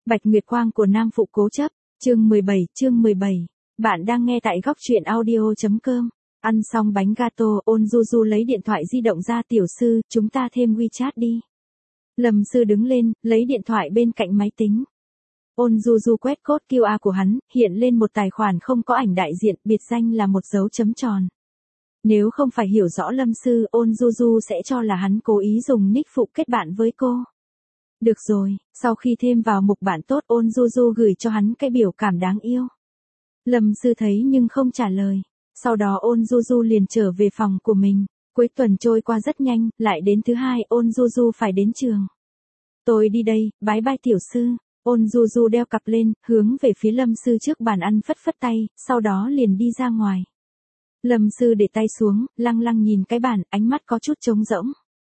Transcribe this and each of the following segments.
Bạch Nguyệt Quang của Nam Phụ Cố Chấp, chương 17. Bạn đang nghe tại góc truyện audio.com. Ăn xong bánh gato, Ôn Du Du lấy điện thoại di động ra. Tiểu sư, chúng ta thêm WeChat đi. Lâm Sư đứng lên, lấy điện thoại bên cạnh máy tính. Ôn Du Du quét code QR của hắn, hiện lên một tài khoản không có ảnh đại diện, biệt danh là một dấu chấm tròn. Nếu không phải hiểu rõ Lâm Sư, Ôn Du Du sẽ cho là hắn cố ý dùng nick phụ kết bạn với cô. Được rồi, sau khi thêm vào mục bạn tốt, Ôn Du Du gửi cho hắn cái biểu cảm đáng yêu. Lâm Sư thấy nhưng không trả lời. Sau đó Ôn Du Du liền trở về phòng của mình. Cuối tuần trôi qua rất nhanh, lại đến thứ hai, Ôn Du Du phải đến trường. Tôi đi đây, bái bai tiểu sư. Ôn Du Du đeo cặp lên, hướng về phía Lâm Sư trước bàn ăn phất phất tay, sau đó liền đi ra ngoài. Lâm Sư để tay xuống, lăng lăng nhìn cái bàn, ánh mắt có chút trống rỗng.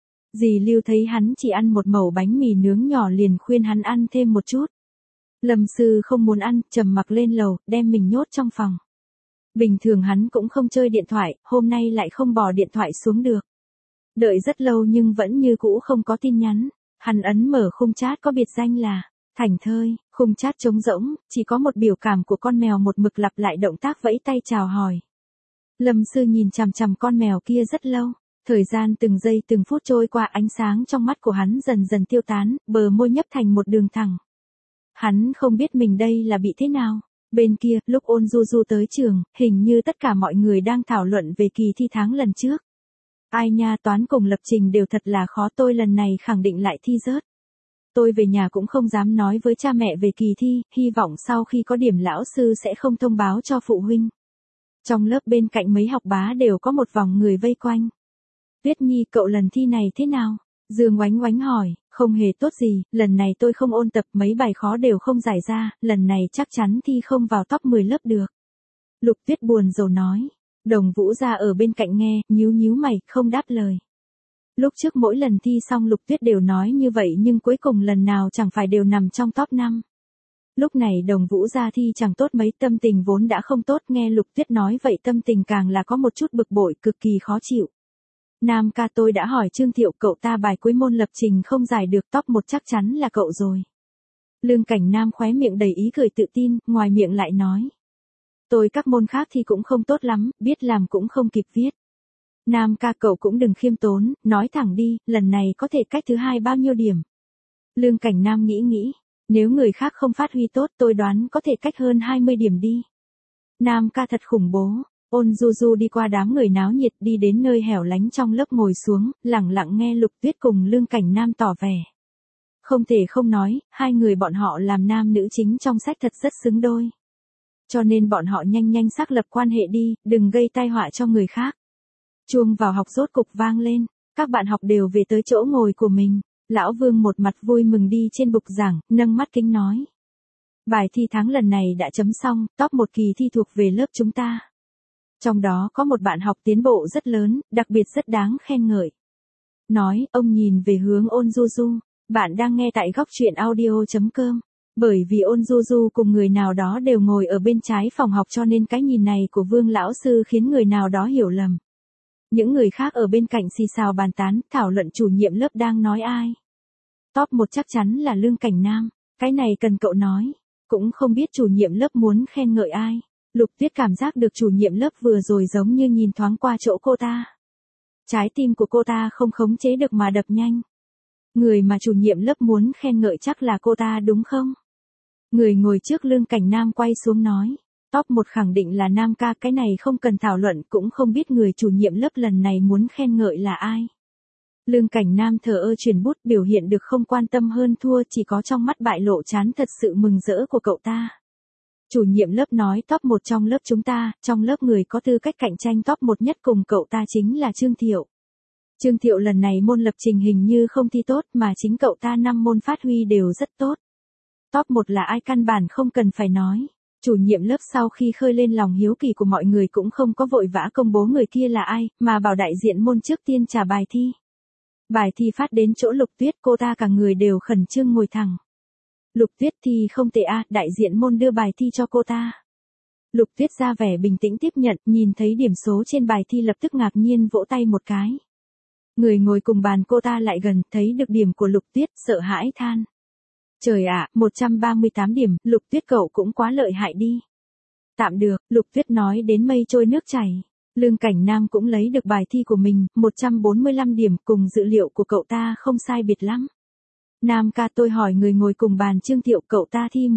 Dì Lưu thấy hắn chỉ ăn một mẩu bánh mì nướng nhỏ liền khuyên hắn ăn thêm một chút. Lâm Sư không muốn ăn, trầm mặc lên lầu, đem mình nhốt trong phòng. Bình thường hắn cũng không chơi điện thoại, hôm nay lại không bỏ điện thoại xuống được. Đợi rất lâu nhưng vẫn như cũ không có tin nhắn. Hắn ấn mở khung chat có biệt danh là Thành Thơi, khung chat trống rỗng, chỉ có một biểu cảm của con mèo một mực lặp lại động tác vẫy tay chào hỏi. Lâm Sư nhìn chằm chằm con mèo kia rất lâu. Thời gian từng giây từng phút trôi qua, ánh sáng trong mắt của hắn dần dần tiêu tán, bờ môi nhấp thành một đường thẳng. Hắn không biết mình đây là bị thế nào. Bên kia, lúc Ôn Du Du tới trường, hình như tất cả mọi người đang thảo luận về kỳ thi tháng lần trước. Ai nha, toán cùng lập trình đều thật là khó, tôi lần này khẳng định lại thi rớt. Tôi về nhà cũng không dám nói với cha mẹ về kỳ thi, hy vọng sau khi có điểm lão sư sẽ không thông báo cho phụ huynh. Trong lớp bên cạnh mấy học bá đều có một vòng người vây quanh. Tuyết Nhi, cậu lần thi này thế nào? Dương Oánh Oánh hỏi. Không hề tốt gì, lần này tôi không ôn tập, mấy bài khó đều không giải ra, lần này chắc chắn thi không vào top 10 lớp được. Lục Tuyết buồn rầu nói. Đồng Vũ ra ở bên cạnh nghe, nhíu nhíu mày, không đáp lời. Lúc trước mỗi lần thi xong Lục Tuyết đều nói như vậy nhưng cuối cùng lần nào chẳng phải đều nằm trong top 5. Lúc này Đồng Vũ ra thi chẳng tốt mấy, tâm tình vốn đã không tốt, nghe Lục Tuyết nói vậy tâm tình càng là có một chút bực bội, cực kỳ khó chịu. Nam ca, tôi đã hỏi Trương Thiệu, cậu ta bài cuối môn lập trình không giải được, top 1 chắc chắn là cậu rồi. Lương Cảnh Nam khóe miệng đầy ý cười tự tin, ngoài miệng lại nói. Tôi các môn khác thì cũng không tốt lắm, biết làm cũng không kịp viết. Nam ca, cậu cũng đừng khiêm tốn, nói thẳng đi, lần này có thể cách thứ hai bao nhiêu điểm? Lương Cảnh Nam nghĩ, nếu người khác không phát huy tốt tôi đoán có thể cách hơn 20 điểm đi. Nam ca thật khủng bố. Ôn Du Du đi qua đám người náo nhiệt, đi đến nơi hẻo lánh trong lớp ngồi xuống, lặng lặng nghe Lục Tuyết cùng Lương Cảnh Nam tỏ vẻ. Không thể không nói, hai người bọn họ làm nam nữ chính trong sách thật rất xứng đôi. Cho nên bọn họ nhanh xác lập quan hệ đi, đừng gây tai họa cho người khác. Chuông vào học rốt cục vang lên, các bạn học đều về tới chỗ ngồi của mình. Lão Vương một mặt vui mừng đi trên bục giảng, nâng mắt kính nói. Bài thi tháng lần này đã chấm xong, top 1 kỳ thi thuộc về lớp chúng ta. Trong đó có một bạn học tiến bộ rất lớn, đặc biệt rất đáng khen ngợi. Nói, ông nhìn về hướng Ôn Du Du. Bạn đang nghe tại góc truyện audio.com. Bởi vì Ôn Du Du cùng người nào đó đều ngồi ở bên trái phòng học cho nên cái nhìn này của Vương lão sư khiến người nào đó hiểu lầm. Những người khác ở bên cạnh xì xào bàn tán, thảo luận chủ nhiệm lớp đang nói ai. Top 1 chắc chắn là Lương Cảnh Nam. Cái này cần cậu nói. Cũng không biết chủ nhiệm lớp muốn khen ngợi ai. Lục Tuyết cảm giác được chủ nhiệm lớp vừa rồi giống như nhìn thoáng qua chỗ cô ta. Trái tim của cô ta không khống chế được mà đập nhanh. Người mà chủ nhiệm lớp muốn khen ngợi chắc là cô ta đúng không? Người ngồi trước Lương Cảnh Nam quay xuống nói. Top 1 khẳng định là Nam ca, cái này không cần thảo luận, cũng không biết người chủ nhiệm lớp lần này muốn khen ngợi là ai. Lương Cảnh Nam thờ ơ chuyển bút, biểu hiện được không quan tâm hơn thua, chỉ có trong mắt bại lộ chán thật sự mừng rỡ của cậu ta. Chủ nhiệm lớp nói top 1 trong lớp chúng ta, trong lớp người có tư cách cạnh tranh top 1 nhất cùng cậu ta chính là Trương Thiệu. Trương Thiệu lần này môn lập trình hình như không thi tốt mà chính cậu ta 5 môn phát huy đều rất tốt. Top 1 là ai căn bản không cần phải nói. Chủ nhiệm lớp sau khi khơi lên lòng hiếu kỳ của mọi người cũng không có vội vã công bố người kia là ai, mà bảo đại diện môn trước tiên trả bài thi. Bài thi phát đến chỗ Lục Tuyết, cô ta cả người đều khẩn trương ngồi thẳng. Lục Tuyết thì không tệ a, đại diện môn đưa bài thi cho cô ta. Lục Tuyết ra vẻ bình tĩnh tiếp nhận, nhìn thấy điểm số trên bài thi lập tức ngạc nhiên vỗ tay một cái. Người ngồi cùng bàn cô ta lại gần, thấy được điểm của Lục Tuyết, sợ hãi than. Trời ạ, 138 điểm, Lục Tuyết cậu cũng quá lợi hại đi. Tạm được, Lục Tuyết nói đến mây trôi nước chảy. Lương Cảnh Nam cũng lấy được bài thi của mình, 145 điểm, cùng dữ liệu của cậu ta không sai biệt lắm. Nam ca, tôi hỏi người ngồi cùng bàn Trương Thiệu, cậu ta thi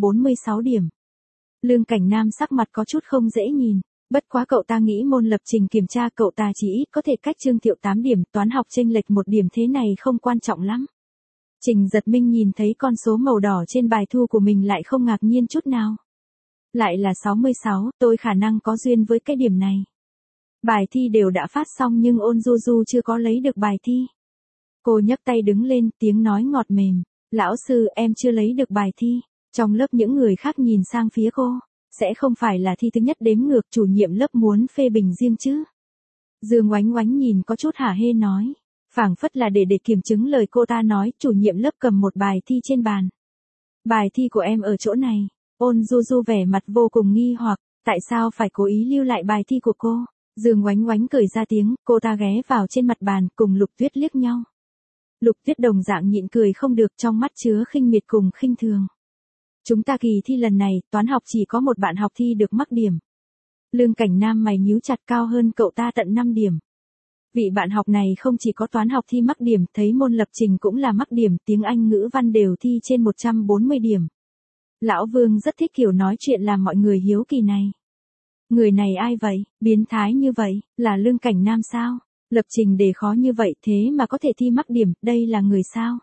146 điểm. Lương Cảnh Nam sắc mặt có chút không dễ nhìn. Bất quá cậu ta nghĩ môn lập trình kiểm tra cậu ta chỉ ít có thể cách Trương Thiệu 8 điểm, toán học chênh lệch 1 điểm thế này không quan trọng lắm. Trình Giật Minh nhìn thấy con số màu đỏ trên bài thu của mình lại không ngạc nhiên chút nào. Lại là 66, tôi khả năng có duyên với cái điểm này. Bài thi đều đã phát xong nhưng Ôn Du Du chưa có lấy được bài thi. Cô nhấc tay đứng lên, tiếng nói ngọt mềm. Lão sư, em chưa lấy được bài thi. Trong lớp những người khác nhìn sang phía cô. Sẽ không phải là thi thứ nhất đếm ngược, chủ nhiệm lớp muốn phê bình riêng chứ? Dương Oánh Oánh nhìn có chút hả hê nói. Phảng phất là để kiểm chứng lời cô ta nói, chủ nhiệm lớp cầm một bài thi trên bàn. Bài thi của em ở chỗ này. Ôn Du Du vẻ mặt vô cùng nghi hoặc, tại sao phải cố ý lưu lại bài thi của cô? Dương Oánh Oánh cười ra tiếng, cô ta ghé vào trên mặt bàn, cùng Lục Tuyết liếc nhau. Lục Tuyết đồng dạng nhịn cười không được, trong mắt chứa khinh miệt cùng khinh thường. Chúng ta kỳ thi lần này, toán học chỉ có một bạn học thi được mắc điểm. Lương Cảnh Nam mày nhíu chặt, cao hơn cậu ta tận 5 điểm. Vị bạn học này không chỉ có toán học thi mắc điểm, thấy môn lập trình cũng là mắc điểm, tiếng Anh ngữ văn đều thi trên 140 điểm. Lão Vương rất thích kiểu nói chuyện làm mọi người hiếu kỳ này. Người này ai vậy, biến thái như vậy, là Lương Cảnh Nam sao? Lập trình đề khó như vậy thế mà có thể thi mắc điểm, đây là người sao?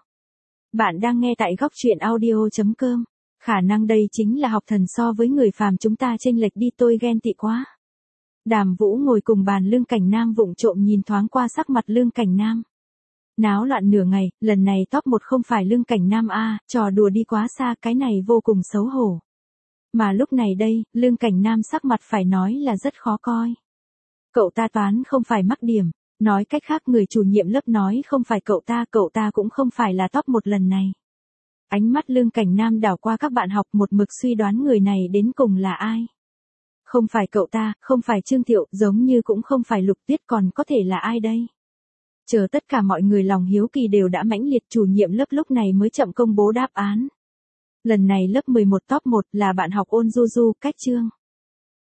Bạn đang nghe tại góc truyện audio.com. Khả năng đây chính là học thần, so với người phàm chúng ta chênh lệch đi, tôi ghen tị quá. Đàm Vũ ngồi cùng bàn Lương Cảnh Nam vụng trộm nhìn thoáng qua sắc mặt Lương Cảnh Nam. Náo loạn nửa ngày, lần này top 1 không phải Lương Cảnh Nam a, trò đùa đi quá xa, cái này vô cùng xấu hổ. Mà lúc này đây, Lương Cảnh Nam sắc mặt phải nói là rất khó coi. Cậu ta toán không phải mắc điểm, nói cách khác người chủ nhiệm lớp nói không phải cậu ta cũng không phải là top 1 lần này. Ánh mắt Lương Cảnh Nam đảo qua các bạn học, một mực suy đoán người này đến cùng là ai. Không phải cậu ta, không phải Trương Thiệu, giống như cũng không phải Lục Tuyết, còn có thể là ai đây? Chờ tất cả mọi người lòng hiếu kỳ đều đã mãnh liệt, chủ nhiệm lớp lúc này mới chậm công bố đáp án. Lần này lớp 11 top 1 là bạn học Ôn Du Du, cách Trương